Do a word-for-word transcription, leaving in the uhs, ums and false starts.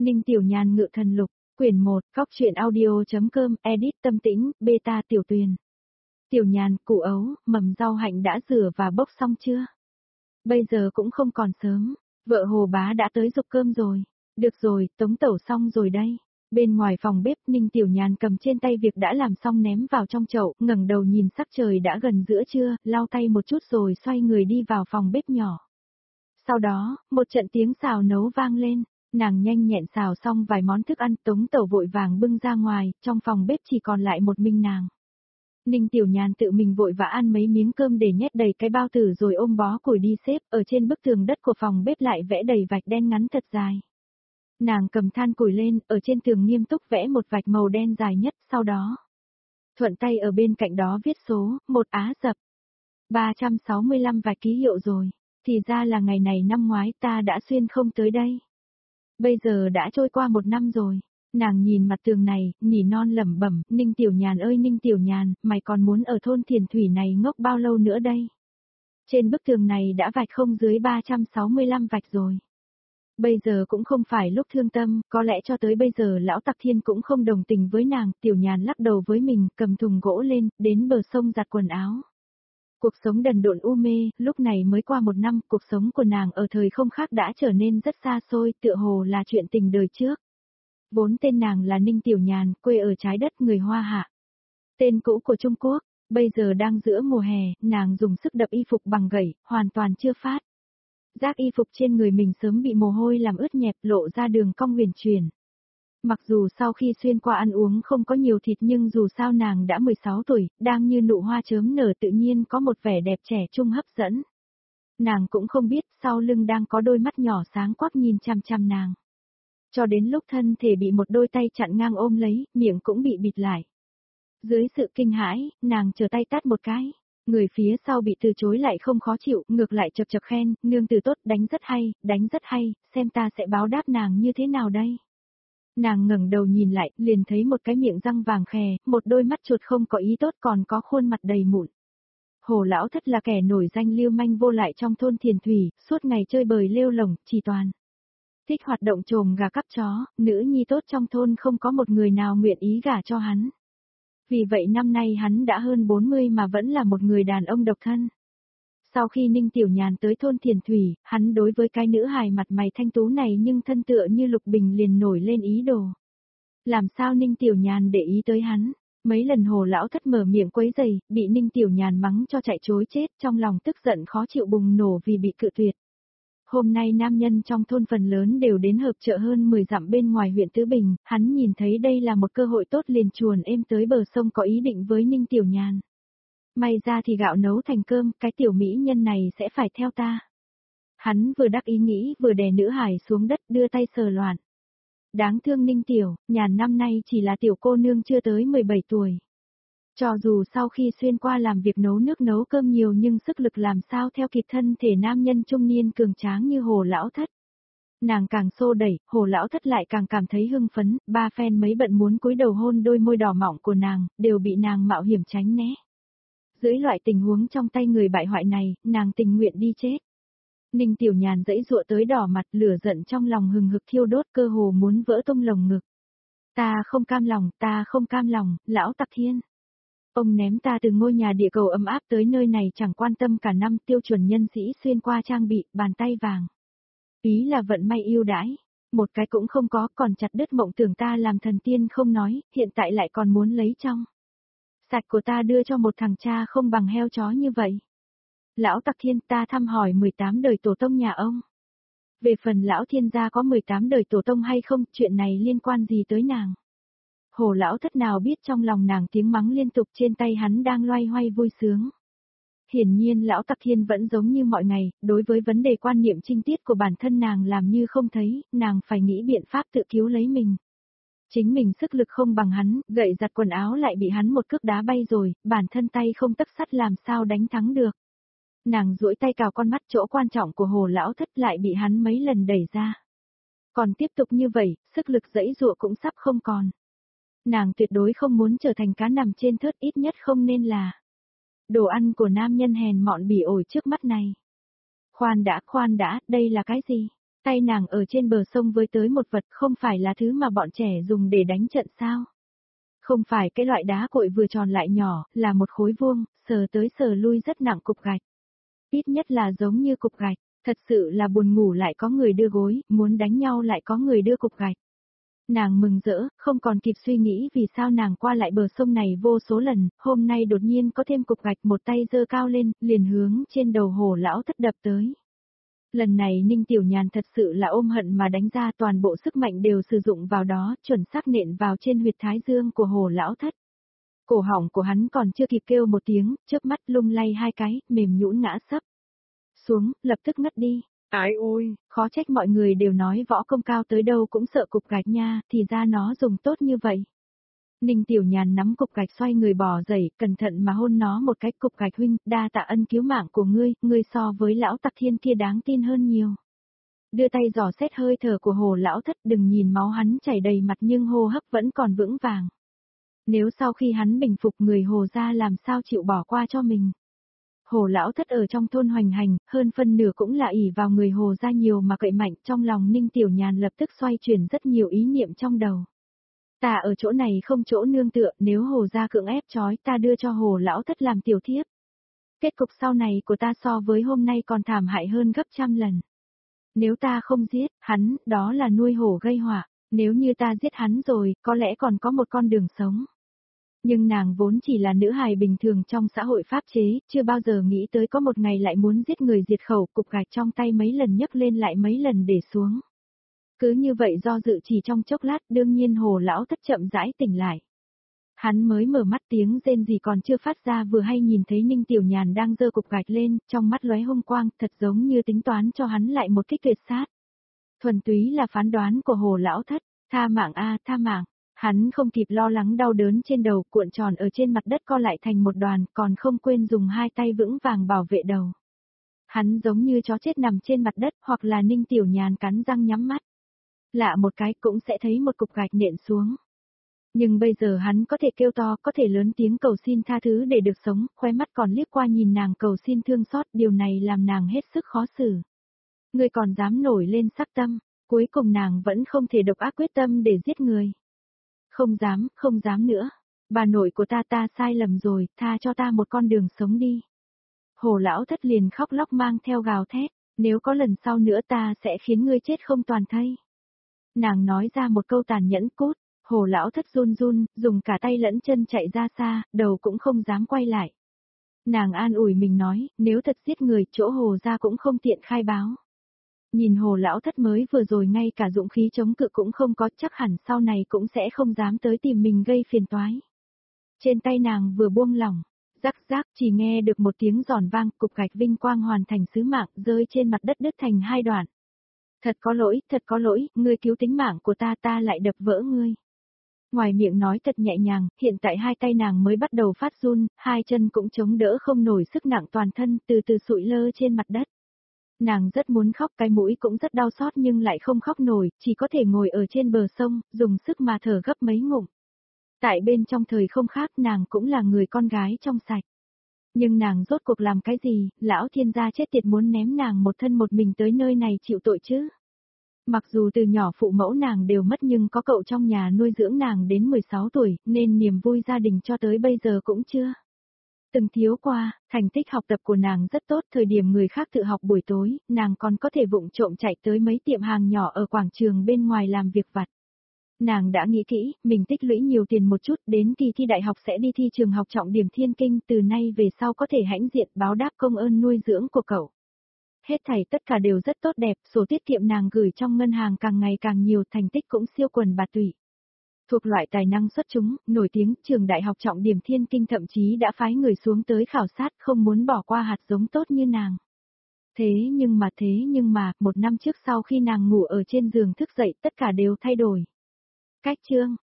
Ninh Tiểu Nhàn ngự thần lục, quyển một, góc truyện audio.com, edit tâm tĩnh, beta tiểu tuyền. Tiểu Nhàn, củ ấu, mầm rau hạnh đã rửa và bốc xong chưa? Bây giờ cũng không còn sớm, vợ Hồ Bá đã tới giục cơm rồi. Được rồi, tống tẩu xong rồi đây. Bên ngoài phòng bếp, Ninh Tiểu Nhàn cầm trên tay việc đã làm xong ném vào trong chậu, ngẩng đầu nhìn sắc trời đã gần giữa trưa, lau tay một chút rồi xoay người đi vào phòng bếp nhỏ. Sau đó, một trận tiếng xào nấu vang lên, nàng nhanh nhẹn xào xong vài món thức ăn, tống tẩu vội vàng bưng ra ngoài, trong phòng bếp chỉ còn lại một mình nàng. Ninh Tiểu Nhàn tự mình vội vã ăn mấy miếng cơm để nhét đầy cái bao tử rồi ôm bó củi đi xếp, ở trên bức tường đất của phòng bếp lại vẽ đầy vạch đen ngắn thật dài. Nàng cầm than củi lên, ở trên tường nghiêm túc vẽ một vạch màu đen dài nhất, sau đó thuận tay ở bên cạnh đó viết số, một Á Dập. ba trăm sáu mươi lăm vạch ký hiệu rồi, thì ra là ngày này năm ngoái ta đã xuyên không tới đây. Bây giờ đã trôi qua một năm rồi. Nàng nhìn mặt tường này, nỉ non lẩm bẩm, Ninh Tiểu Nhàn ơi Ninh Tiểu Nhàn, mày còn muốn ở thôn Thiền Thủy này ngốc bao lâu nữa đây? Trên bức tường này đã vạch không dưới ba trăm sáu mươi lăm vạch rồi. Bây giờ cũng không phải lúc thương tâm, có lẽ cho tới bây giờ lão Tặc Thiên cũng không đồng tình với nàng, Tiểu Nhàn lắc đầu với mình, cầm thùng gỗ lên, đến bờ sông giặt quần áo. Cuộc sống đần độn u mê, lúc này mới qua một năm, cuộc sống của nàng ở thời không khác đã trở nên rất xa xôi, tựa hồ là chuyện tình đời trước. Vốn tên nàng là Ninh Tiểu Nhàn, quê ở trái đất người Hoa Hạ. Tên cũ của Trung Quốc, bây giờ đang giữa mùa hè, nàng dùng sức đập y phục bằng gậy, hoàn toàn chưa phát. Giác y phục trên người mình sớm bị mồ hôi làm ướt nhẹp, lộ ra đường cong huyền chuyển. Mặc dù sau khi xuyên qua ăn uống không có nhiều thịt nhưng dù sao nàng đã mười sáu tuổi, đang như nụ hoa chớm nở tự nhiên có một vẻ đẹp trẻ trung hấp dẫn. Nàng cũng không biết sau lưng đang có đôi mắt nhỏ sáng quắc nhìn chăm chăm nàng. Cho đến lúc thân thể bị một đôi tay chặn ngang ôm lấy, miệng cũng bị bịt lại. Dưới sự kinh hãi, nàng trở tay tát một cái. Người phía sau bị từ chối lại không khó chịu, ngược lại chập chập khen, nương tử tốt, đánh rất hay, đánh rất hay, xem ta sẽ báo đáp nàng như thế nào đây. Nàng ngẩng đầu nhìn lại, liền thấy một cái miệng răng vàng khè, một đôi mắt chuột không có ý tốt còn có khuôn mặt đầy mụn. Hồ lão thất là kẻ nổi danh lưu manh vô lại trong thôn Thiền Thủy, suốt ngày chơi bời lêu lổng, chỉ toàn thích hoạt động trồm gà cắp chó, nữ nhi tốt trong thôn không có một người nào nguyện ý gả cho hắn. Vì vậy năm nay hắn đã hơn bốn mươi mà vẫn là một người đàn ông độc thân. Sau khi Ninh Tiểu Nhàn tới thôn Thiền Thủy, hắn đối với cái nữ hài mặt mày thanh tú này nhưng thân tựa như Lục Bình liền nổi lên ý đồ. Làm sao Ninh Tiểu Nhàn để ý tới hắn? Mấy lần Hồ lão thất mở miệng quấy rầy, bị Ninh Tiểu Nhàn mắng cho chạy trối chết, trong lòng tức giận khó chịu bùng nổ vì bị cự tuyệt. Hôm nay nam nhân trong thôn phần lớn đều đến hợp chợ hơn mười dặm bên ngoài huyện Tứ Bình, hắn nhìn thấy đây là một cơ hội tốt liền chuồn êm tới bờ sông có ý định với Ninh Tiểu Nhàn. May ra thì gạo nấu thành cơm, cái tiểu mỹ nhân này sẽ phải theo ta. Hắn vừa đắc ý nghĩ vừa đè nữ hải xuống đất đưa tay sờ loạn. Đáng thương Ninh Tiểu, Nhàn năm nay chỉ là tiểu cô nương chưa tới mười bảy tuổi. Cho dù sau khi xuyên qua làm việc nấu nước nấu cơm nhiều nhưng sức lực làm sao theo kịp thân thể nam nhân trung niên cường tráng như Hồ lão thất. Nàng càng xô đẩy, Hồ lão thất lại càng cảm thấy hưng phấn, ba phen mấy bận muốn cúi đầu hôn đôi môi đỏ mọng của nàng, đều bị nàng mạo hiểm tránh né. Dưới loại tình huống trong tay người bại hoại này, nàng tình nguyện đi chết. Ninh Tiểu Nhàn dãy dụa tới đỏ mặt, lửa giận trong lòng hừng hực thiêu đốt, cơ hồ muốn vỡ tung lồng ngực. Ta không cam lòng, ta không cam lòng, lão Tặc Thiên. Ông ném ta từ ngôi nhà địa cầu ấm áp tới nơi này chẳng quan tâm cả năm, tiêu chuẩn nhân sĩ xuyên qua trang bị, bàn tay vàng. Ý là vận may ưu đãi, một cái cũng không có, còn chặt đứt mộng tưởng ta làm thần tiên không nói, hiện tại lại còn muốn lấy trong sạch của ta đưa cho một thằng cha không bằng heo chó như vậy. Lão Tặc Thiên, ta thăm hỏi mười tám đời tổ tông nhà ông. Về phần lão thiên gia có mười tám đời tổ tông hay không, chuyện này liên quan gì tới nàng? Hồ lão thất nào biết trong lòng nàng tiếng mắng liên tục, trên tay hắn đang loay hoay vui sướng. Hiển nhiên lão Tặc Thiên vẫn giống như mọi ngày, đối với vấn đề quan niệm trinh tiết của bản thân nàng làm như không thấy, nàng phải nghĩ biện pháp tự cứu lấy mình. Chính mình sức lực không bằng hắn, gậy giặt quần áo lại bị hắn một cước đá bay rồi, bản thân tay không tấc sắt làm sao đánh thắng được. Nàng duỗi tay cào con mắt, chỗ quan trọng của Hồ lão thất lại bị hắn mấy lần đẩy ra. Còn tiếp tục như vậy, sức lực dãy dụa cũng sắp không còn. Nàng tuyệt đối không muốn trở thành cá nằm trên thớt, ít nhất không nên là đồ ăn của nam nhân hèn mọn bỉ ổi trước mắt này. Khoan đã, khoan đã, đây là cái gì? Tay nàng ở trên bờ sông với tới một vật không phải là thứ mà bọn trẻ dùng để đánh trận sao. Không phải cái loại đá cội vừa tròn lại nhỏ, là một khối vuông, sờ tới sờ lui rất nặng cục gạch. Ít nhất là giống như cục gạch, thật sự là buồn ngủ lại có người đưa gối, muốn đánh nhau lại có người đưa cục gạch. Nàng mừng rỡ, không còn kịp suy nghĩ vì sao nàng qua lại bờ sông này vô số lần, hôm nay đột nhiên có thêm cục gạch một tay giơ cao lên, liền hướng trên đầu Hồ lão thất đập tới. Lần này Ninh Tiểu Nhàn thật sự là ôm hận mà đánh ra, toàn bộ sức mạnh đều sử dụng vào đó, chuẩn xác nện vào trên huyệt thái dương của Hồ lão thất. Cổ họng của hắn còn chưa kịp kêu một tiếng, chớp mắt lung lay hai cái, mềm nhũn ngã sấp xuống, lập tức ngất đi. Ái ôi, khó trách mọi người đều nói võ công cao tới đâu cũng sợ cục gạch nha, thì ra nó dùng tốt như vậy. Ninh Tiểu Nhàn nắm cục gạch xoay người bò dậy, cẩn thận mà hôn nó một cái. Cục gạch huynh, đa tạ ân cứu mạng của ngươi, ngươi so với lão tặc thiên kia đáng tin hơn nhiều. Đưa tay dò xét hơi thở của Hồ lão thất, đừng nhìn máu hắn chảy đầy mặt nhưng hô hấp vẫn còn vững vàng. Nếu sau khi hắn bình phục người Hồ ra làm sao chịu bỏ qua cho mình. Hồ lão thất ở trong thôn hoành hành, hơn phân nửa cũng là ỷ vào người Hồ ra nhiều mà cậy mạnh, trong lòng Ninh Tiểu Nhàn lập tức xoay chuyển rất nhiều ý niệm trong đầu. Ta ở chỗ này không chỗ nương tựa, nếu Hồ ra cưỡng ép trói ta đưa cho Hồ lão thất làm tiểu thiếp. Kết cục sau này của ta so với hôm nay còn thảm hại hơn gấp trăm lần. Nếu ta không giết hắn, đó là nuôi hổ gây họa, nếu như ta giết hắn rồi, có lẽ còn có một con đường sống. Nhưng nàng vốn chỉ là nữ hài bình thường trong xã hội pháp chế, chưa bao giờ nghĩ tới có một ngày lại muốn giết người diệt khẩu, cục gạch trong tay mấy lần nhấc lên lại mấy lần để xuống. Cứ như vậy do dự chỉ trong chốc lát, đương nhiên Hồ lão thất chậm rãi tỉnh lại. Hắn mới mở mắt, tiếng rên gì còn chưa phát ra, vừa hay nhìn thấy Ninh Tiểu Nhàn đang giơ cục gạch lên, trong mắt lóe hung quang, thật giống như tính toán cho hắn lại một kích tuyệt sát. Thuần túy là phán đoán của Hồ lão thất, tha mạng a, tha mạng. Hắn không kịp lo lắng đau đớn trên đầu, cuộn tròn ở trên mặt đất co lại thành một đoàn, còn không quên dùng hai tay vững vàng bảo vệ đầu. Hắn giống như chó chết nằm trên mặt đất, hoặc là Ninh Tiểu Nhàn cắn răng nhắm mắt. Lạ một cái cũng sẽ thấy một cục gạch nện xuống. Nhưng bây giờ hắn có thể kêu to, có thể lớn tiếng cầu xin tha thứ để được sống, khóe mắt còn liếc qua nhìn nàng cầu xin thương xót, điều này làm nàng hết sức khó xử. Người còn dám nổi lên sắc tâm, cuối cùng nàng vẫn không thể độc ác quyết tâm để giết người. Không dám, không dám nữa. Bà nội của ta ta sai lầm rồi, tha cho ta một con đường sống đi. Hồ lão thất liền khóc lóc mang theo gào thét, nếu có lần sau nữa ta sẽ khiến ngươi chết không toàn thây. Nàng nói ra một câu tàn nhẫn cút, Hồ lão thất run run, dùng cả tay lẫn chân chạy ra xa, đầu cũng không dám quay lại. Nàng an ủi mình nói, nếu thật giết người, chỗ Hồ ra cũng không tiện khai báo. Nhìn Hồ lão thất mới vừa rồi ngay cả dũng khí chống cự cũng không có, chắc hẳn sau này cũng sẽ không dám tới tìm mình gây phiền toái. Trên tay nàng vừa buông lỏng, rắc rắc chỉ nghe được một tiếng giòn vang, cục gạch vinh quang hoàn thành sứ mạng, rơi trên mặt đất đứt thành hai đoạn. Thật có lỗi, thật có lỗi, ngươi cứu tính mạng của ta, ta lại đập vỡ ngươi. Ngoài miệng nói thật nhẹ nhàng, hiện tại hai tay nàng mới bắt đầu phát run, hai chân cũng chống đỡ không nổi sức nặng toàn thân, từ từ sụi lơ trên mặt đất. Nàng rất muốn khóc, cái mũi cũng rất đau xót nhưng lại không khóc nổi, chỉ có thể ngồi ở trên bờ sông, dùng sức mà thở gấp mấy ngụm. Tại bên trong thời không khác, nàng cũng là người con gái trong sạch. Nhưng nàng rốt cuộc làm cái gì, lão thiên gia chết tiệt muốn ném nàng một thân một mình tới nơi này chịu tội chứ. Mặc dù từ nhỏ phụ mẫu nàng đều mất nhưng có cậu trong nhà nuôi dưỡng nàng đến mười sáu tuổi, nên niềm vui gia đình cho tới bây giờ cũng chưa từng thiếu qua. Thành tích học tập của nàng rất tốt, thời điểm người khác tự học buổi tối, nàng còn có thể vụng trộm chạy tới mấy tiệm hàng nhỏ ở quảng trường bên ngoài làm việc vặt. Nàng đã nghĩ kỹ, mình tích lũy nhiều tiền một chút, đến kỳ thi đại học sẽ đi thi trường học trọng điểm Thiên Kinh, từ nay về sau có thể hãnh diện báo đáp công ơn nuôi dưỡng của cậu. Hết thảy tất cả đều rất tốt đẹp, sổ tiết kiệm nàng gửi trong ngân hàng càng ngày càng nhiều, thành tích cũng siêu quần bạt tụy. Thuộc loại tài năng xuất chúng, nổi tiếng, trường đại học trọng điểm Thiên Kinh thậm chí đã phái người xuống tới khảo sát, không muốn bỏ qua hạt giống tốt như nàng. Thế nhưng mà thế nhưng mà, một năm trước sau khi nàng ngủ ở trên giường thức dậy tất cả đều thay đổi. Cách chương